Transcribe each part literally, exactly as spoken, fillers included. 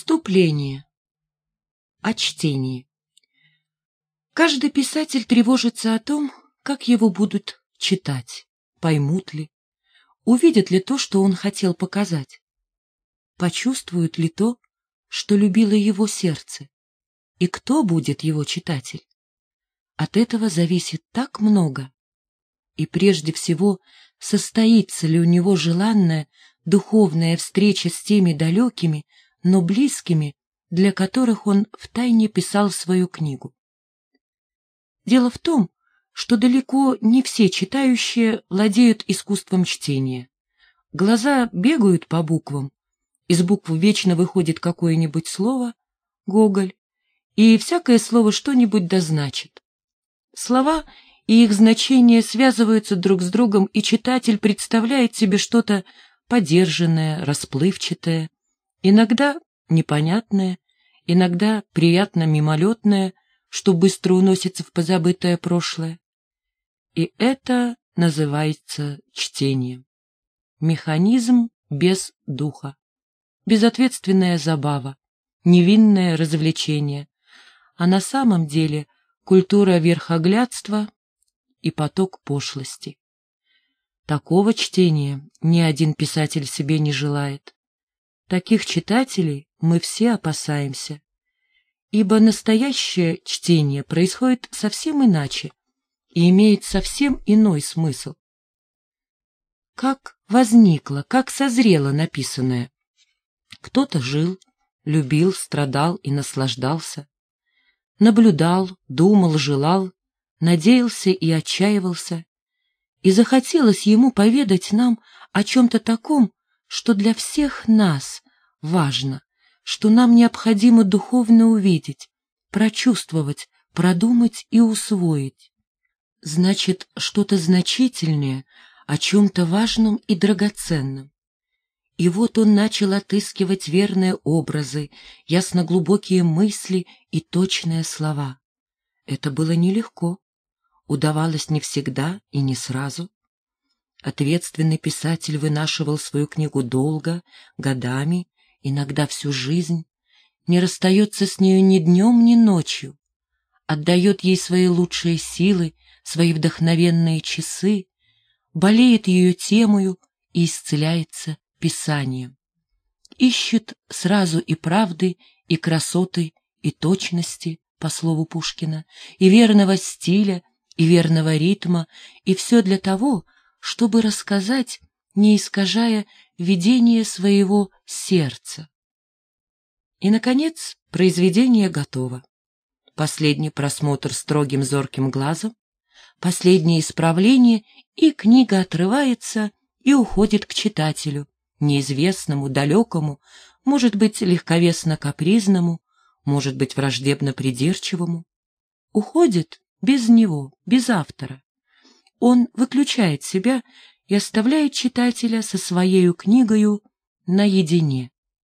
Вступление. О чтении. Каждый писатель тревожится о том, как его будут читать, поймут ли, увидят ли то, что он хотел показать, почувствуют ли то, что любило его сердце, и кто будет его читатель. От этого зависит так много, и прежде всего, состоится ли у него желанная духовная встреча с теми далекими, но близкими, для которых он втайне писал свою книгу. Дело в том, что далеко не все читающие владеют искусством чтения. Глаза бегают по буквам, из букв вечно выходит какое-нибудь слово, Гоголь, и всякое слово что-нибудь дозначит. Слова и их значения связываются друг с другом, и читатель представляет себе что-то подержанное, расплывчатое, иногда непонятное, иногда приятно мимолетное, что быстро уносится в позабытое прошлое. И это называется чтением. Механизм без духа, безответственная забава, невинное развлечение, а на самом деле культура верхоглядства и поток пошлости. Такого чтения ни один писатель себе не желает. Таких читателей мы все опасаемся, ибо настоящее чтение происходит совсем иначе и имеет совсем иной смысл. Как возникло, как созрело написанное? Кто-то жил, любил, страдал и наслаждался, наблюдал, думал, желал, надеялся и отчаивался, и захотелось ему поведать нам о чем-то таком, что для всех нас важно, что нам необходимо духовно увидеть, прочувствовать, продумать и усвоить. Значит, что-то значительное, о чем-то важном и драгоценном. И вот он начал отыскивать верные образы, ясноглубокие мысли и точные слова. Это было нелегко, удавалось не всегда и не сразу. Ответственный писатель вынашивал свою книгу долго, годами, иногда всю жизнь, не расстается с нею ни днем, ни ночью, отдает ей свои лучшие силы, свои вдохновенные часы, болеет ее темою и исцеляется писанием. Ищет сразу и правды, и красоты, и точности, по слову Пушкина, и верного стиля, и верного ритма, и все для того, чтобы рассказать, не искажая видение своего сердца. И, наконец, произведение готово. Последний просмотр строгим зорким глазом, последнее исправление, и книга отрывается и уходит к читателю, неизвестному, далекому, может быть, легковесно капризному, может быть, враждебно придирчивому. Уходит без него, без автора. Он выключает себя и оставляет читателя со своею книгою наедине.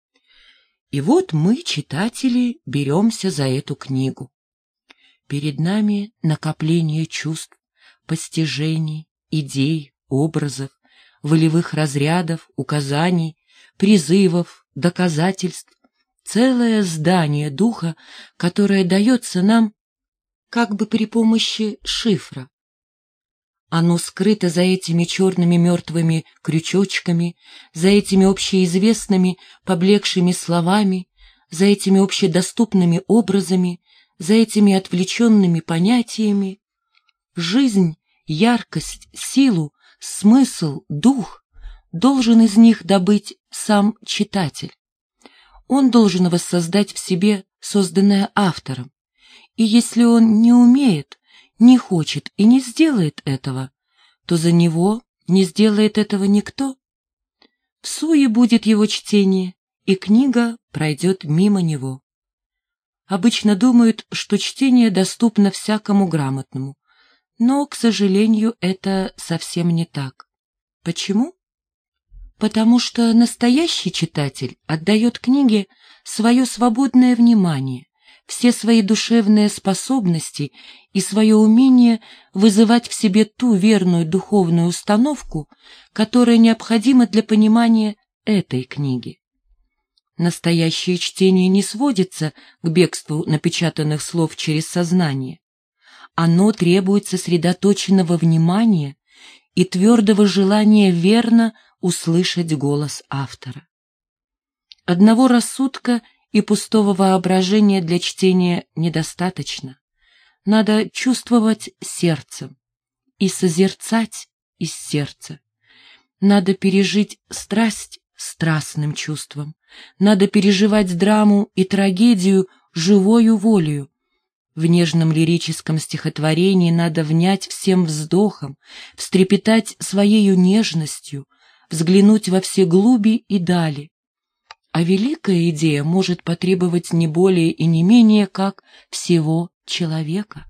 И вот мы, читатели, беремся за эту книгу. Перед нами накопление чувств, постижений, идей, образов, волевых разрядов, указаний, призывов, доказательств, целое здание духа, которое дается нам как бы при помощи шифра. Оно скрыто за этими черными мертвыми крючочками, за этими общеизвестными поблекшими словами, за этими общедоступными образами, за этими отвлеченными понятиями. Жизнь, яркость, силу, смысл, дух должен из них добыть сам читатель. Он должен воссоздать в себе созданное автором. И если он не умеет, не хочет и не сделает этого, то за него не сделает этого никто. Всуе будет его чтение, и книга пройдет мимо него. Обычно думают, что чтение доступно всякому грамотному, но, к сожалению, это совсем не так. Почему? Потому что настоящий читатель отдает книге свое свободное внимание, все свои душевные способности и свое умение вызывать в себе ту верную духовную установку, которая необходима для понимания этой книги. Настоящее чтение не сводится к бегству напечатанных слов через сознание. Оно требует сосредоточенного внимания и твердого желания верно услышать голос автора. Одного рассудка и пустого воображения для чтения недостаточно. Надо чувствовать сердцем и созерцать из сердца. Надо пережить страсть страстным чувством. Надо переживать драму и трагедию живою волею. В нежном лирическом стихотворении надо внять всем вздохом, встрепетать своею нежностью, взглянуть во все глуби и дали. А великая идея может потребовать не более и не менее, как всего человека.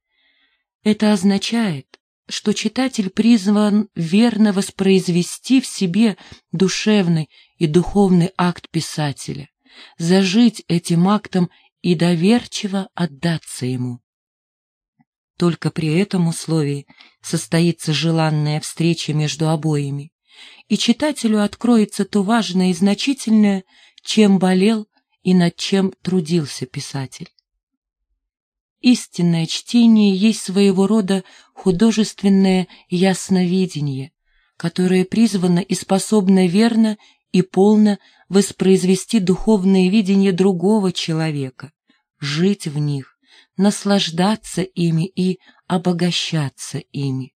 Это означает, что читатель призван верно воспроизвести в себе душевный и духовный акт писателя, зажить этим актом и доверчиво отдаться ему. Только при этом условии состоится желанная встреча между обоими, и читателю откроется то важное и значительное, чем болел и над чем трудился писатель. Истинное чтение есть своего рода художественное ясновидение, которое призвано и способно верно и полно воспроизвести духовное видение другого человека, жить в них, наслаждаться ими и обогащаться ими.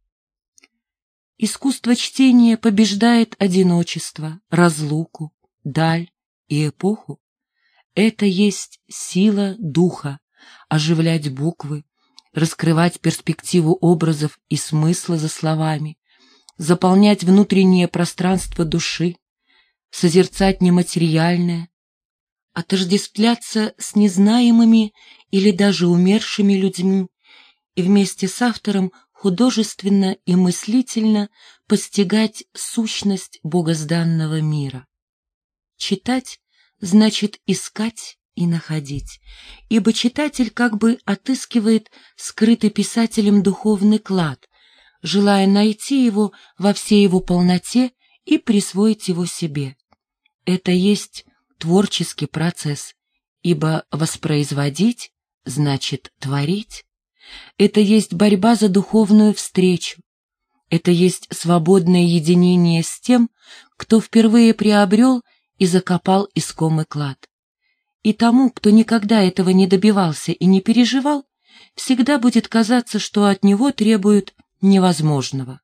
Искусство чтения побеждает одиночество, разлуку, даль и эпоху. Это есть сила духа, оживлять буквы, раскрывать перспективу образов и смысла за словами, заполнять внутреннее пространство души, созерцать нематериальное, отождествляться с незнаемыми или даже умершими людьми и вместе с автором художественно и мыслительно постигать сущность богозданного мира. Читать значит искать и находить, ибо читатель как бы отыскивает скрытый писателем духовный клад, желая найти его во всей его полноте и присвоить его себе. Это есть творческий процесс, ибо воспроизводить значит творить. Это есть борьба за духовную встречу. Это есть свободное единение с тем, кто впервые приобрел и закопал искомый клад. И тому, кто никогда этого не добивался и не переживал, всегда будет казаться, что от него требуют невозможного.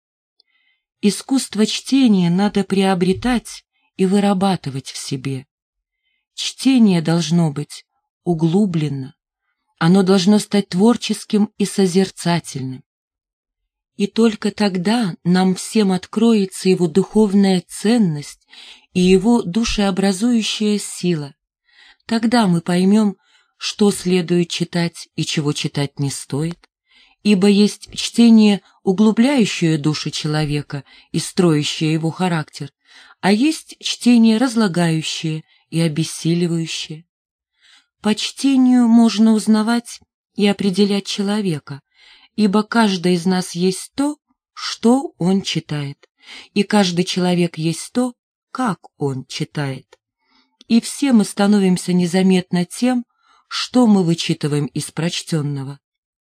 Искусство чтения надо приобретать и вырабатывать в себе. Чтение должно быть углублено, оно должно стать творческим и созерцательным. И только тогда нам всем откроется его духовная ценность и его душеобразующая сила. Тогда мы поймем, что следует читать и чего читать не стоит, ибо есть чтение, углубляющее душу человека и строящее его характер, а есть чтение разлагающее и обессиливающее. По чтению можно узнавать и определять человека, ибо каждый из нас есть то, что он читает, и каждый человек есть то, как он читает. И все мы становимся незаметно тем, что мы вычитываем из прочтенного.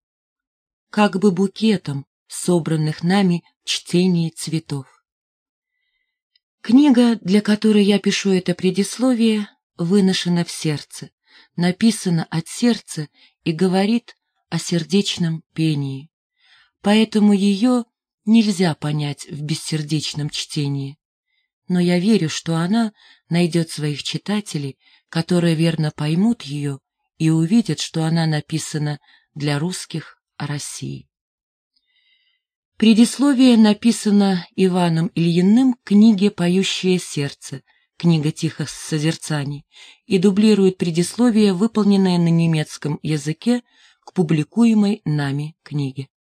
Как бы букетом собранных нами чтений цветов. Книга, для которой я пишу это предисловие, выношена в сердце, написана от сердца и говорит о сердечном пении. Поэтому ее нельзя понять в бессердечном чтении. Но я верю, что она найдет своих читателей, которые верно поймут ее и увидят, что она написана для русских о России. Предисловие написано Иваном Ильиным к книге «Поющее сердце», книга тихих созерцаний, и дублирует предисловие, выполненное на немецком языке к публикуемой нами книге.